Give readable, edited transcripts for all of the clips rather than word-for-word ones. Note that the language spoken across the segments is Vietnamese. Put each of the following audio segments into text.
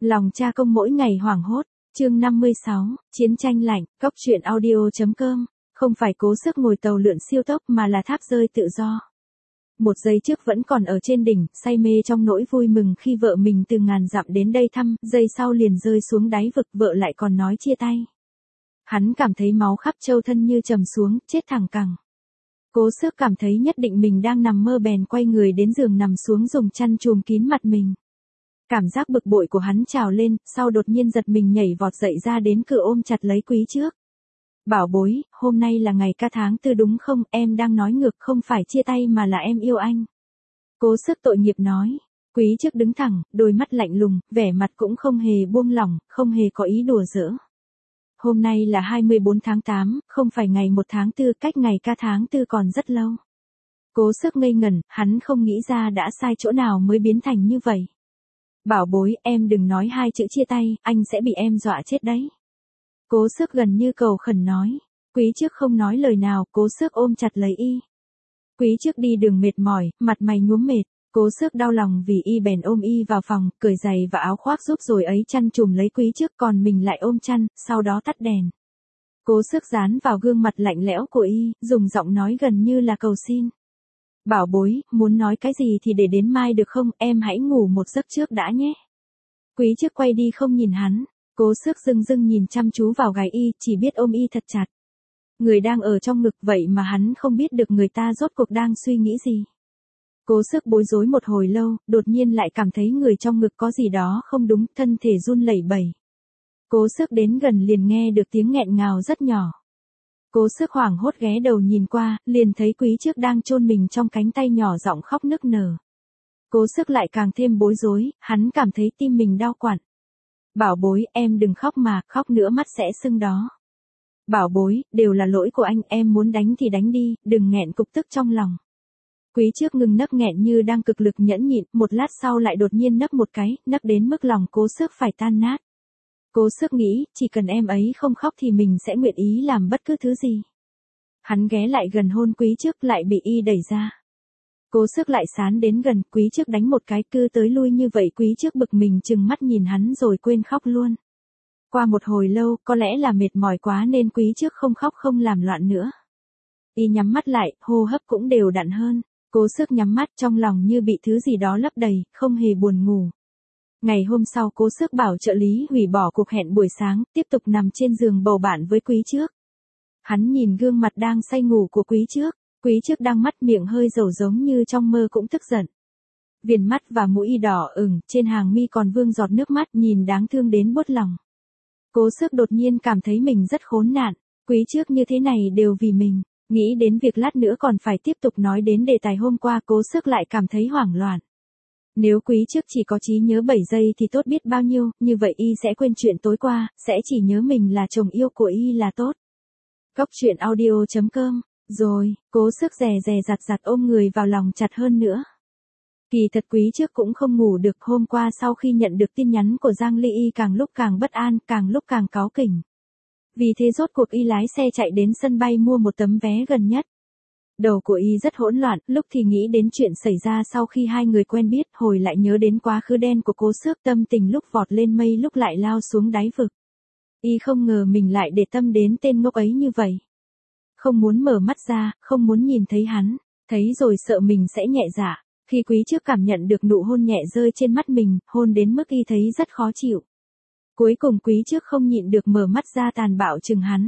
Lòng cha công mỗi ngày hoảng hốt, chương 56, chiến tranh lạnh, Cóc truyện audio.com, không phải Cố Sức ngồi tàu lượn siêu tốc mà là tháp rơi tự do. Một giây trước vẫn còn ở trên đỉnh, say mê trong nỗi vui mừng khi vợ mình từ ngàn dặm đến đây thăm, giây sau liền rơi xuống đáy vực, vợ lại còn nói chia tay. Hắn cảm thấy máu khắp châu thân như trầm xuống, chết thẳng cẳng. Cố Sức cảm thấy nhất định mình đang nằm mơ, bèn quay người đến giường nằm xuống dùng chăn trùm kín mặt mình. Cảm giác bực bội của hắn trào lên, sau đột nhiên giật mình nhảy vọt dậy ra đến cửa ôm chặt lấy Quý Trước. Bảo bối, hôm nay là ngày ca tháng tư đúng không, em đang nói ngược, không phải chia tay mà là em yêu anh. Cố Sức tội nghiệp nói. Quý Trước đứng thẳng, đôi mắt lạnh lùng, vẻ mặt cũng không hề buông lỏng, không hề có ý đùa giỡn. Hôm nay là 24 tháng 8, không phải ngày 1 tháng 4, cách ngày ca tháng tư còn rất lâu. Cố Sức ngây ngẩn, hắn không nghĩ ra đã sai chỗ nào mới biến thành như vậy. Bảo bối, em đừng nói hai chữ chia tay, anh sẽ bị em dọa chết đấy. Cố Sức gần như cầu khẩn nói. Quý Trước không nói lời nào, Cố Sức ôm chặt lấy y. Quý Trước đi đường mệt mỏi, mặt mày nhuốm mệt. Cố Sức đau lòng vì y bèn ôm y vào phòng, cởi giày và áo khoác giúp rồi ấy chăn trùm lấy Quý Trước, còn mình lại ôm chăn, sau đó tắt đèn. Cố Sức dán vào gương mặt lạnh lẽo của y, dùng giọng nói gần như là cầu xin. Bảo bối, muốn nói cái gì thì để đến mai được không, em hãy ngủ một giấc trước đã nhé. Quý Trước quay đi không nhìn hắn. Cố Sức dưng dưng nhìn chăm chú vào gáy y, chỉ biết ôm y thật chặt. Người đang ở trong ngực vậy mà hắn không biết được người ta rốt cuộc đang suy nghĩ gì. Cố Sức bối rối một hồi lâu, đột nhiên lại cảm thấy người trong ngực có gì đó không đúng, thân thể run lẩy bẩy. Cố Sức đến gần liền nghe được tiếng nghẹn ngào rất nhỏ. Cố Sức hoảng hốt ghé đầu nhìn qua, liền thấy Quý Trước đang chôn mình trong cánh tay nhỏ giọng khóc nức nở. Cố Sức lại càng thêm bối rối, hắn cảm thấy tim mình đau quặn. Bảo bối, em đừng khóc mà, khóc nữa mắt sẽ sưng đó. Bảo bối, đều là lỗi của anh, em muốn đánh thì đánh đi, đừng nghẹn cục tức trong lòng. Quý Trước ngừng nấc nghẹn như đang cực lực nhẫn nhịn, một lát sau lại đột nhiên nấc một cái, nấc đến mức lòng Cố Sức phải tan nát. Cố Sức nghĩ, chỉ cần em ấy không khóc thì mình sẽ nguyện ý làm bất cứ thứ gì. Hắn ghé lại gần hôn Quý Trước, lại bị y đẩy ra. Cố Sức lại sán đến gần, Quý Trước đánh một cái, cứ tới lui như vậy. Quý Trước bực mình trừng mắt nhìn hắn rồi quên khóc luôn. Qua một hồi lâu, có lẽ là mệt mỏi quá nên Quý Trước không khóc không làm loạn nữa. Y nhắm mắt lại, hô hấp cũng đều đặn hơn. Cố Sức nhắm mắt, trong lòng như bị thứ gì đó lấp đầy, không hề buồn ngủ. Ngày hôm sau Cố Sức bảo trợ lý hủy bỏ cuộc hẹn buổi sáng, tiếp tục nằm trên giường bầu bạn với Quý Trước. Hắn nhìn gương mặt đang say ngủ của Quý Trước. Quý Trước đang mắt miệng hơi dầu giống như trong mơ cũng tức giận. Viền mắt và mũi đỏ ửng, trên hàng mi còn vương giọt nước mắt, nhìn đáng thương đến buốt lòng. Cố Sức đột nhiên cảm thấy mình rất khốn nạn. Quý Trước như thế này đều vì mình. Nghĩ đến việc lát nữa còn phải tiếp tục nói đến đề tài hôm qua, Cố Sức lại cảm thấy hoảng loạn. Nếu Quý Trước chỉ có trí nhớ 7 giây thì tốt biết bao nhiêu, như vậy y sẽ quên chuyện tối qua, sẽ chỉ nhớ mình là chồng yêu của y là tốt. Cóc truyện audio.com. Rồi, Cố Sức dè dặt ôm người vào lòng chặt hơn nữa. Kỳ thật Quý Trước cũng không ngủ được, hôm qua sau khi nhận được tin nhắn của Giang Ly y càng lúc càng bất an, càng lúc càng cáu kỉnh. Vì thế rốt cuộc y lái xe chạy đến sân bay mua một tấm vé gần nhất. Đầu của y rất hỗn loạn, lúc thì nghĩ đến chuyện xảy ra sau khi hai người quen biết, hồi lại nhớ đến quá khứ đen của Cố Sức, tâm tình lúc vọt lên mây lúc lại lao xuống đáy vực. Y không ngờ mình lại để tâm đến tên ngốc ấy như vậy. Không muốn mở mắt ra, không muốn nhìn thấy hắn, thấy rồi sợ mình sẽ nhẹ dạ. Khi Quý Trước cảm nhận được nụ hôn nhẹ rơi trên mắt mình, hôn đến mức y thấy rất khó chịu. Cuối cùng Quý Trước không nhịn được mở mắt ra tàn bạo chừng hắn.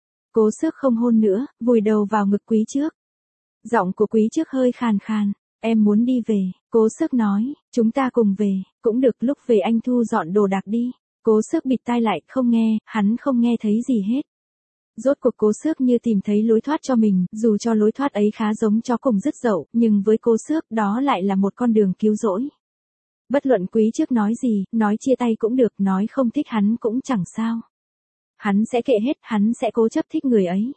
Cố Sức không hôn nữa, vùi đầu vào ngực Quý Trước. Giọng của Quý Trước hơi khàn khàn. Em muốn đi về, Cố Sức nói, chúng ta cùng về, cũng được, lúc về anh thu dọn đồ đạc đi. Cố Sức bịt tai lại, không nghe, hắn không nghe thấy gì hết. Rốt cuộc Cố Sức như tìm thấy lối thoát cho mình, dù cho lối thoát ấy khá giống chó cùng rứt dậu, nhưng với Cố Sức đó lại là một con đường cứu rỗi. Bất luận Quý Trước nói gì, nói chia tay cũng được, nói không thích hắn cũng chẳng sao. Hắn sẽ kệ hết, hắn sẽ cố chấp thích người ấy.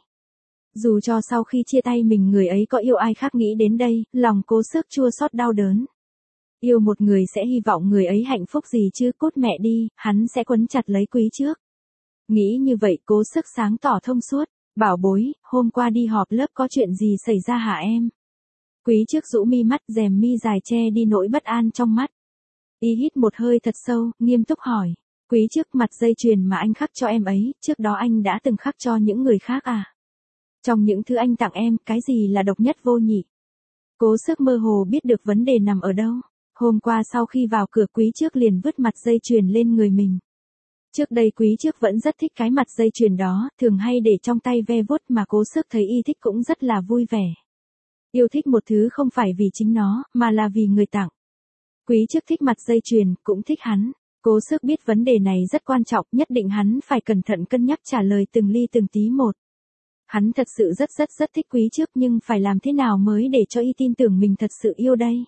Dù cho sau khi chia tay mình người ấy có yêu ai khác, nghĩ đến đây, lòng Cố Sức chua xót đau đớn. Yêu một người sẽ hy vọng người ấy hạnh phúc gì chứ, cút mẹ đi, hắn sẽ quấn chặt lấy Quý Trước. Nghĩ như vậy Cố Sức sáng tỏ thông suốt. Bảo bối, hôm qua đi họp lớp có chuyện gì xảy ra hả em? Quý Trước rũ mi mắt, rèm mi dài che đi nỗi bất an trong mắt. Y hít một hơi thật sâu, nghiêm túc hỏi. Quý trước, mặt dây chuyền mà anh khắc cho em ấy, trước đó anh đã từng khắc cho những người khác à? Trong những thứ anh tặng em, cái gì là độc nhất vô nhị? Cố Sức mơ hồ biết được vấn đề nằm ở đâu. Hôm qua sau khi vào cửa, Quý trước liền vứt mặt dây chuyền lên người mình. Trước đây Quý trước vẫn rất thích cái mặt dây chuyền đó, thường hay để trong tay ve vuốt, mà Cố Sức thấy y thích cũng rất là vui vẻ. Yêu thích một thứ không phải vì chính nó, mà là vì người tặng. Quý trước thích mặt dây chuyền, cũng thích hắn. Cố Sức biết vấn đề này rất quan trọng, nhất định hắn phải cẩn thận cân nhắc trả lời từng ly từng tí một. Hắn thật sự rất thích Quý trước, nhưng phải làm thế nào mới để cho y tin tưởng mình thật sự yêu đây?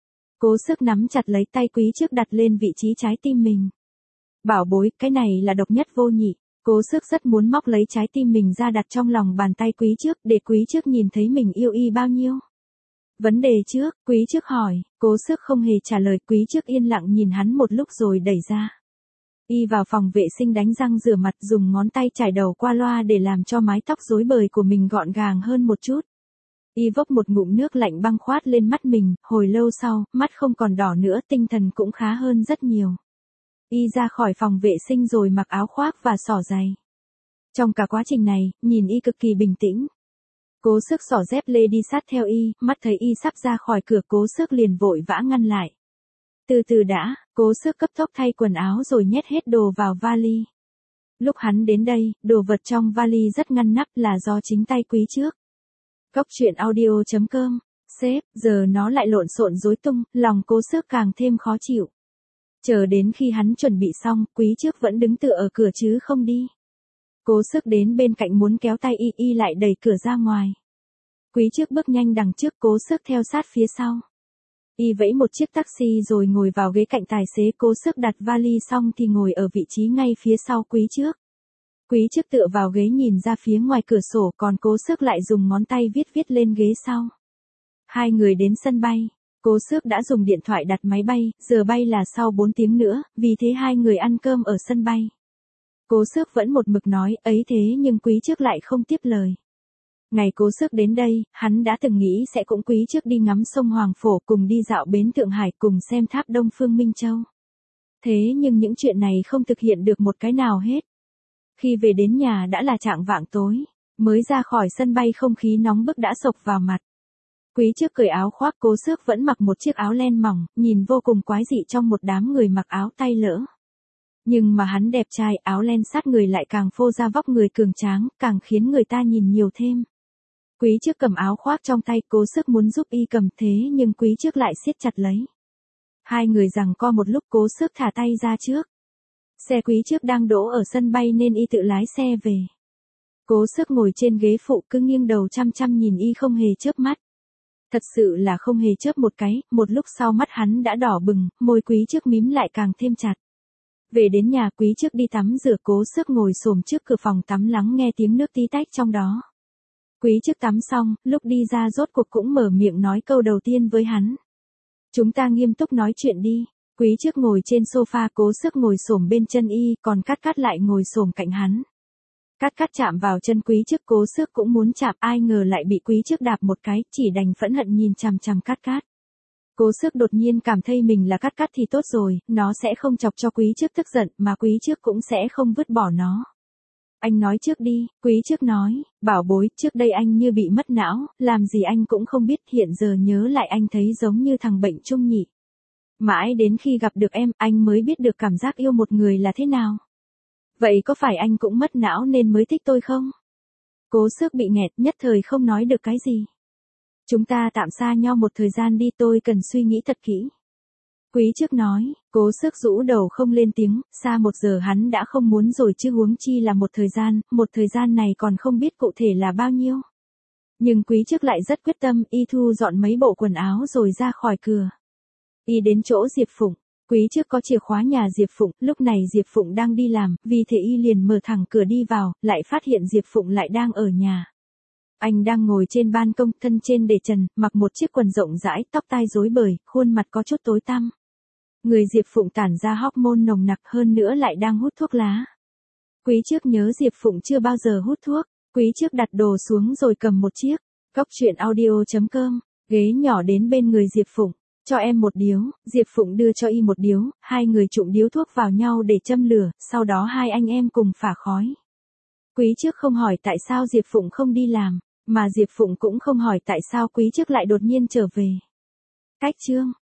Cố Sức nắm chặt lấy tay Quý trước đặt lên vị trí trái tim mình. Bảo bối, cái này là độc nhất vô nhị. Cố Sức rất muốn móc lấy trái tim mình ra đặt trong lòng bàn tay Quý trước, để Quý trước nhìn thấy mình yêu y bao nhiêu. Vấn đề trước, Quý trước hỏi. Cố Sức không hề trả lời. Quý trước yên lặng nhìn hắn một lúc rồi đẩy ra. Y vào phòng vệ sinh đánh răng rửa mặt, dùng ngón tay chải đầu qua loa để làm cho mái tóc rối bời của mình gọn gàng hơn một chút. Y vốc một ngụm nước lạnh băng khoát lên mắt mình, hồi lâu sau, mắt không còn đỏ nữa, tinh thần cũng khá hơn rất nhiều. Y ra khỏi phòng vệ sinh rồi mặc áo khoác và xỏ giày. Trong cả quá trình này, nhìn y cực kỳ bình tĩnh. Cố Sức xỏ dép lê đi sát theo y, mắt thấy y sắp ra khỏi cửa, Cố Sức liền vội vã ngăn lại. Từ từ đã, Cố Sức cấp tốc thay quần áo rồi nhét hết đồ vào vali. Lúc hắn đến đây, đồ vật trong vali rất ngăn nắp, là do chính tay Quý trước. Cốc truyện audio.com. Sếp, giờ nó lại lộn xộn rối tung, lòng Cố Sức càng thêm khó chịu. Chờ đến khi hắn chuẩn bị xong, Quý trước vẫn đứng tựa ở cửa chứ không đi. Cố Sức đến bên cạnh muốn kéo tay y lại đẩy cửa ra ngoài. Quý trước bước nhanh đằng trước, Cố Sức theo sát phía sau. Y vẫy một chiếc taxi rồi ngồi vào ghế cạnh tài xế. Cố Sức đặt vali xong thì ngồi ở vị trí ngay phía sau Quý trước. Quý trước tựa vào ghế nhìn ra phía ngoài cửa sổ, còn Cố Sức lại dùng ngón tay viết lên ghế sau. Hai người đến sân bay. Cố Sức đã dùng điện thoại đặt máy bay, giờ bay là sau 4 tiếng nữa, vì thế hai người ăn cơm ở sân bay. Cố Sức vẫn một mực nói ấy thế nhưng Quý trước lại không tiếp lời. Ngày Cố Sức đến đây, hắn đã từng nghĩ sẽ cũng Quý trước đi ngắm sông Hoàng Phổ, cùng đi dạo bến Thượng Hải, cùng xem tháp Đông Phương Minh Châu. Thế nhưng những chuyện này không thực hiện được một cái nào hết. Khi về đến nhà đã là chạng vạng tối, mới ra khỏi sân bay không khí nóng bức đã xộc vào mặt. Quý trước cởi áo khoác, Cố Sức vẫn mặc một chiếc áo len mỏng, nhìn vô cùng quái dị trong một đám người mặc áo tay lỡ. Nhưng mà hắn đẹp trai, áo len sát người lại càng phô ra vóc người cường tráng, càng khiến người ta nhìn nhiều thêm. Quý trước cầm áo khoác trong tay, Cố Sức muốn giúp y cầm, thế nhưng Quý trước lại siết chặt lấy. Hai người giằng co một lúc, Cố Sức thả tay ra trước. Xe Quý trước đang đỗ ở sân bay nên y tự lái xe về. Cố Sức ngồi trên ghế phụ cứ nghiêng đầu chăm chăm nhìn y không hề chớp mắt. Thật sự là không hề chớp một cái, một lúc sau mắt hắn đã đỏ bừng, môi Quý trước mím lại càng thêm chặt. Về đến nhà, Quý trước đi tắm rửa, Cố Sức ngồi xổm trước cửa phòng tắm lắng nghe tiếng nước tí tách trong đó. Quý trước tắm xong, lúc đi ra rốt cuộc cũng mở miệng nói câu đầu tiên với hắn. Chúng ta nghiêm túc nói chuyện đi. Quý trước ngồi trên sofa, Cố Sức ngồi xổm bên chân y, còn Cát lại ngồi xổm cạnh hắn. Cát chạm vào chân Quý trước, Cố Sức cũng muốn chạm, ai ngờ lại bị Quý trước đạp một cái, chỉ đành phẫn hận nhìn chằm chằm Cát. Cố Sức đột nhiên cảm thấy mình là Cát thì tốt rồi, nó sẽ không chọc cho Quý trước tức giận, mà Quý trước cũng sẽ không vứt bỏ nó. Anh nói trước đi, Quý trước nói, bảo bối, trước đây anh như bị mất não, làm gì anh cũng không biết, hiện giờ nhớ lại anh thấy giống như thằng bệnh chung nhỉ. Mãi đến khi gặp được em, anh mới biết được cảm giác yêu một người là thế nào. Vậy có phải anh cũng mất não nên mới thích tôi không? Cố Sức bị nghẹt, nhất thời không nói được cái gì. Chúng ta tạm xa nhau một thời gian đi, tôi cần suy nghĩ thật kỹ. Quý trước nói. Cố Sức rũ đầu không lên tiếng, xa 1 giờ hắn đã không muốn rồi chứ huống chi là một thời gian này còn không biết cụ thể là bao nhiêu. Nhưng Quý trước lại rất quyết tâm, y thu dọn mấy bộ quần áo rồi ra khỏi cửa. Y đến chỗ Diệp Phụng. Quý trước có chìa khóa nhà Diệp Phụng, lúc này Diệp Phụng đang đi làm, vì thế y liền mở thẳng cửa đi vào, lại phát hiện Diệp Phụng lại đang ở nhà. Anh đang ngồi trên ban công, thân trên để trần, mặc một chiếc quần rộng rãi, tóc tai rối bời, khuôn mặt có chút tối tăm. Người Diệp Phụng tản ra hormone nồng nặc, hơn nữa lại đang hút thuốc lá. Quý trước nhớ Diệp Phụng chưa bao giờ hút thuốc. Quý trước đặt đồ xuống rồi cầm một chiếc. Cốc truyện audio.com. Ghế nhỏ đến bên người Diệp Phụng. Cho em một điếu, Diệp Phụng đưa cho y một điếu, hai người trụng điếu thuốc vào nhau để châm lửa, sau đó hai anh em cùng phả khói. Quý trước không hỏi tại sao Diệp Phụng không đi làm, mà Diệp Phụng cũng không hỏi tại sao Quý trước lại đột nhiên trở về. Cách chương